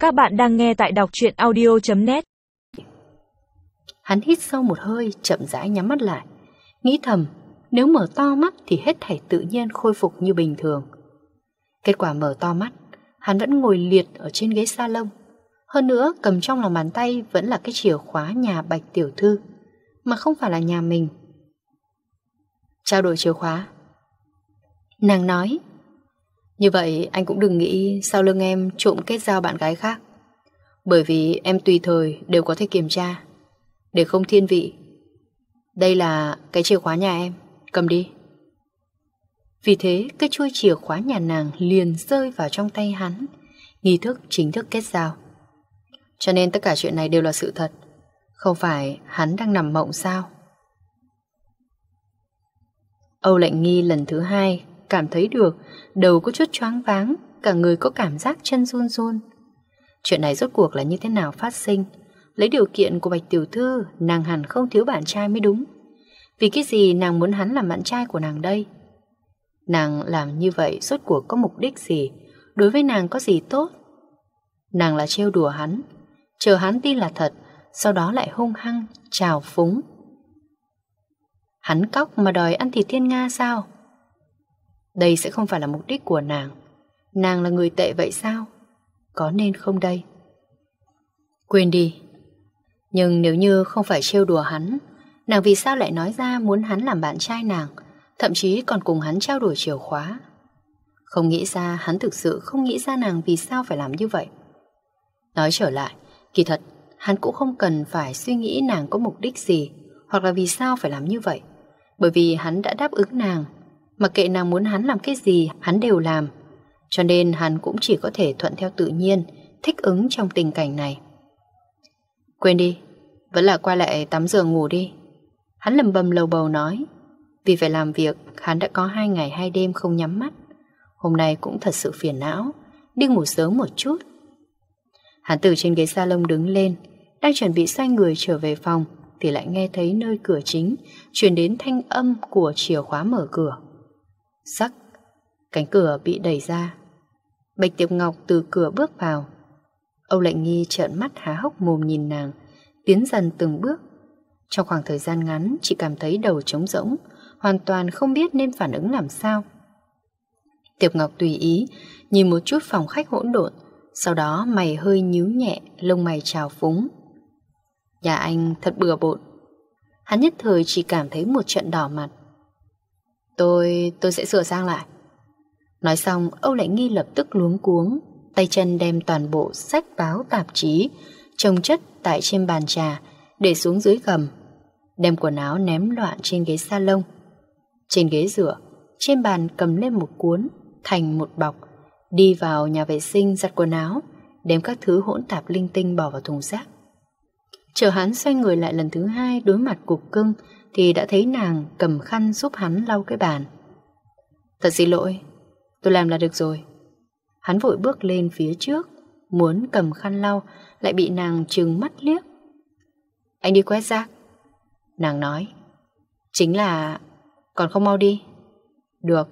Các bạn đang nghe tại đọc truyện audio.net. Hắn hít sâu một hơi, chậm rãi nhắm mắt lại, nghĩ thầm nếu mở to mắt thì hết thảy tự nhiên khôi phục như bình thường. Kết quả mở to mắt, hắn vẫn ngồi liệt ở trên ghế salon. Hơn nữa cầm trong lòng bàn tay vẫn là cái chìa khóa nhà Bạch tiểu thư, mà không phải là nhà mình. Trao đổi chìa khóa. Nàng nói, như vậy anh cũng đừng nghĩ sau lưng em trộm kết giao bạn gái khác, bởi vì em tùy thời đều có thể kiểm tra. Để không thiên vị, đây là cái chìa khóa nhà em, cầm đi. Vì thế cái chuôi chìa khóa nhà nàng liền rơi vào trong tay hắn. Nghi thức chính thức kết giao. Cho nên tất cả chuyện này đều là sự thật, không phải hắn đang nằm mộng sao? Âu Lệnh Nghi lần thứ hai cảm thấy được đầu có chút choáng váng, cả người có cảm giác chân run run. Chuyện này rốt cuộc là như thế nào phát sinh? Lấy điều kiện của Bạch tiểu thư, nàng hẳn không thiếu bạn trai mới đúng. Vì cái gì nàng muốn hắn làm bạn trai của nàng đây? Nàng làm như vậy rốt cuộc có mục đích gì? Đối với nàng có gì tốt? Nàng là trêu đùa hắn, chờ hắn tin là thật, sau đó lại hung hăng trào phúng. Hắn cóc mà đòi ăn thịt thiên nga sao? Đây sẽ không phải là mục đích của nàng. Nàng là người tệ vậy sao? Có nên không đây? Quên đi. Nhưng nếu như không phải trêu đùa hắn, nàng vì sao lại nói ra muốn hắn làm bạn trai nàng, thậm chí còn cùng hắn trao đổi chìa khóa? Không nghĩ ra, hắn thực sự không nghĩ ra nàng vì sao phải làm như vậy. Nói trở lại, kỳ thật hắn cũng không cần phải suy nghĩ nàng có mục đích gì, hoặc là vì sao phải làm như vậy. Bởi vì hắn đã đáp ứng nàng, mặc kệ nàng muốn hắn làm cái gì hắn đều làm. Cho nên hắn cũng chỉ có thể thuận theo tự nhiên, thích ứng trong tình cảnh này. Quên đi, vẫn là quay lại tắm giường ngủ đi. Hắn lầm bầm lầu bầu nói. Vì phải làm việc, hắn đã có 2 ngày 2 đêm không nhắm mắt. Hôm nay cũng thật sự phiền não, đi ngủ sớm một chút. Hắn từ trên ghế salon đứng lên, đang chuẩn bị xoay người trở về phòng, thì lại nghe thấy nơi cửa chính truyền đến thanh âm của chìa khóa mở cửa. Sắc, cánh cửa bị đẩy ra. Bạch Tiệp Ngọc từ cửa bước vào. Âu Lệnh Nghi trợn mắt há hốc mồm nhìn nàng, tiến dần từng bước. Trong khoảng thời gian ngắn, chỉ cảm thấy đầu trống rỗng, hoàn toàn không biết nên phản ứng làm sao. Tiệp Ngọc tùy ý nhìn một chút phòng khách hỗn độn, sau đó mày hơi nhíu nhẹ, lông mày trào phúng. Nhà anh thật bừa bộn. Hắn nhất thời chỉ cảm thấy một trận đỏ mặt. Tôi sẽ sửa sang lại. Nói xong, Âu Lệnh Nghi lập tức luống cuống, tay chân đem toàn bộ sách báo tạp chí chồng chất tại trên bàn trà để xuống dưới gầm, đem quần áo ném loạn trên ghế salon. Trên ghế rửa, trên bàn cầm lên một cuốn thành một bọc, đi vào nhà vệ sinh giặt quần áo, đem các thứ hỗn tạp linh tinh bỏ vào thùng rác. Chờ hắn xoay người lại lần thứ hai đối mặt cục cưng thì đã thấy nàng cầm khăn giúp hắn lau cái bàn. Thật xin lỗi, tôi làm là được rồi. Hắn vội bước lên phía trước, muốn cầm khăn lau, lại bị nàng trừng mắt liếc. Anh đi quét rác. Nàng nói, chính là còn không mau đi. Được.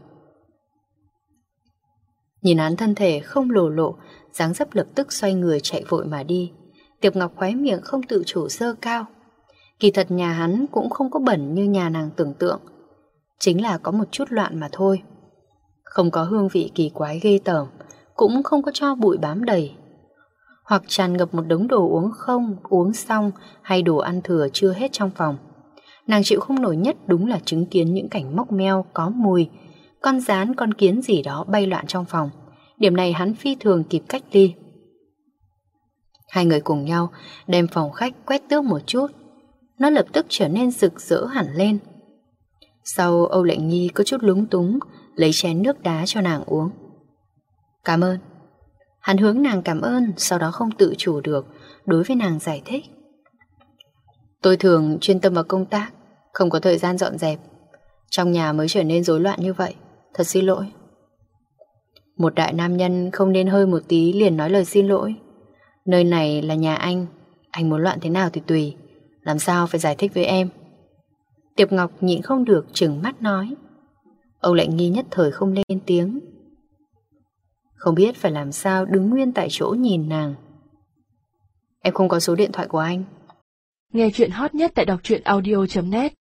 Nhìn hắn thân thể không lồ lộ, dáng dấp lập tức xoay người chạy vội mà đi. Tiệp Ngọc khóe miệng không tự chủ giơ cao. Kỳ thật nhà hắn cũng không có bẩn như nhà nàng tưởng tượng, chính là có một chút loạn mà thôi. Không có hương vị kỳ quái ghê tởm, cũng không có tro bụi bám đầy, hoặc tràn ngập một đống đồ uống không uống xong, hay đồ ăn thừa chưa hết trong phòng. Nàng chịu không nổi nhất đúng là chứng kiến những cảnh mốc meo có mùi, con gián con kiến gì đó bay loạn trong phòng. Điểm này hắn phi thường kịp cách ly. Hai người cùng nhau đem phòng khách quét tước một chút, nó lập tức trở nên rực rỡ hẳn lên. Sau, Âu Lệnh Nhi có chút lúng túng lấy chén nước đá cho nàng uống. Cảm ơn. Hắn hướng nàng cảm ơn, sau đó không tự chủ được đối với nàng giải thích. Tôi thường chuyên tâm vào công tác, không có thời gian dọn dẹp, trong nhà mới trở nên rối loạn như vậy. Thật xin lỗi. Một đại nam nhân không nên hơi một tí liền nói lời xin lỗi. Nơi này là nhà anh muốn loạn thế nào thì tùy, làm sao phải giải thích với em. Tiệp Ngọc nhịn không được trừng mắt nói. Âu Lệnh Nghi nhất thời không lên tiếng, không biết phải làm sao đứng nguyên tại chỗ nhìn nàng. Em không có số điện thoại của anh. Nghe chuyện hot nhất tại đọc truyện audio.net.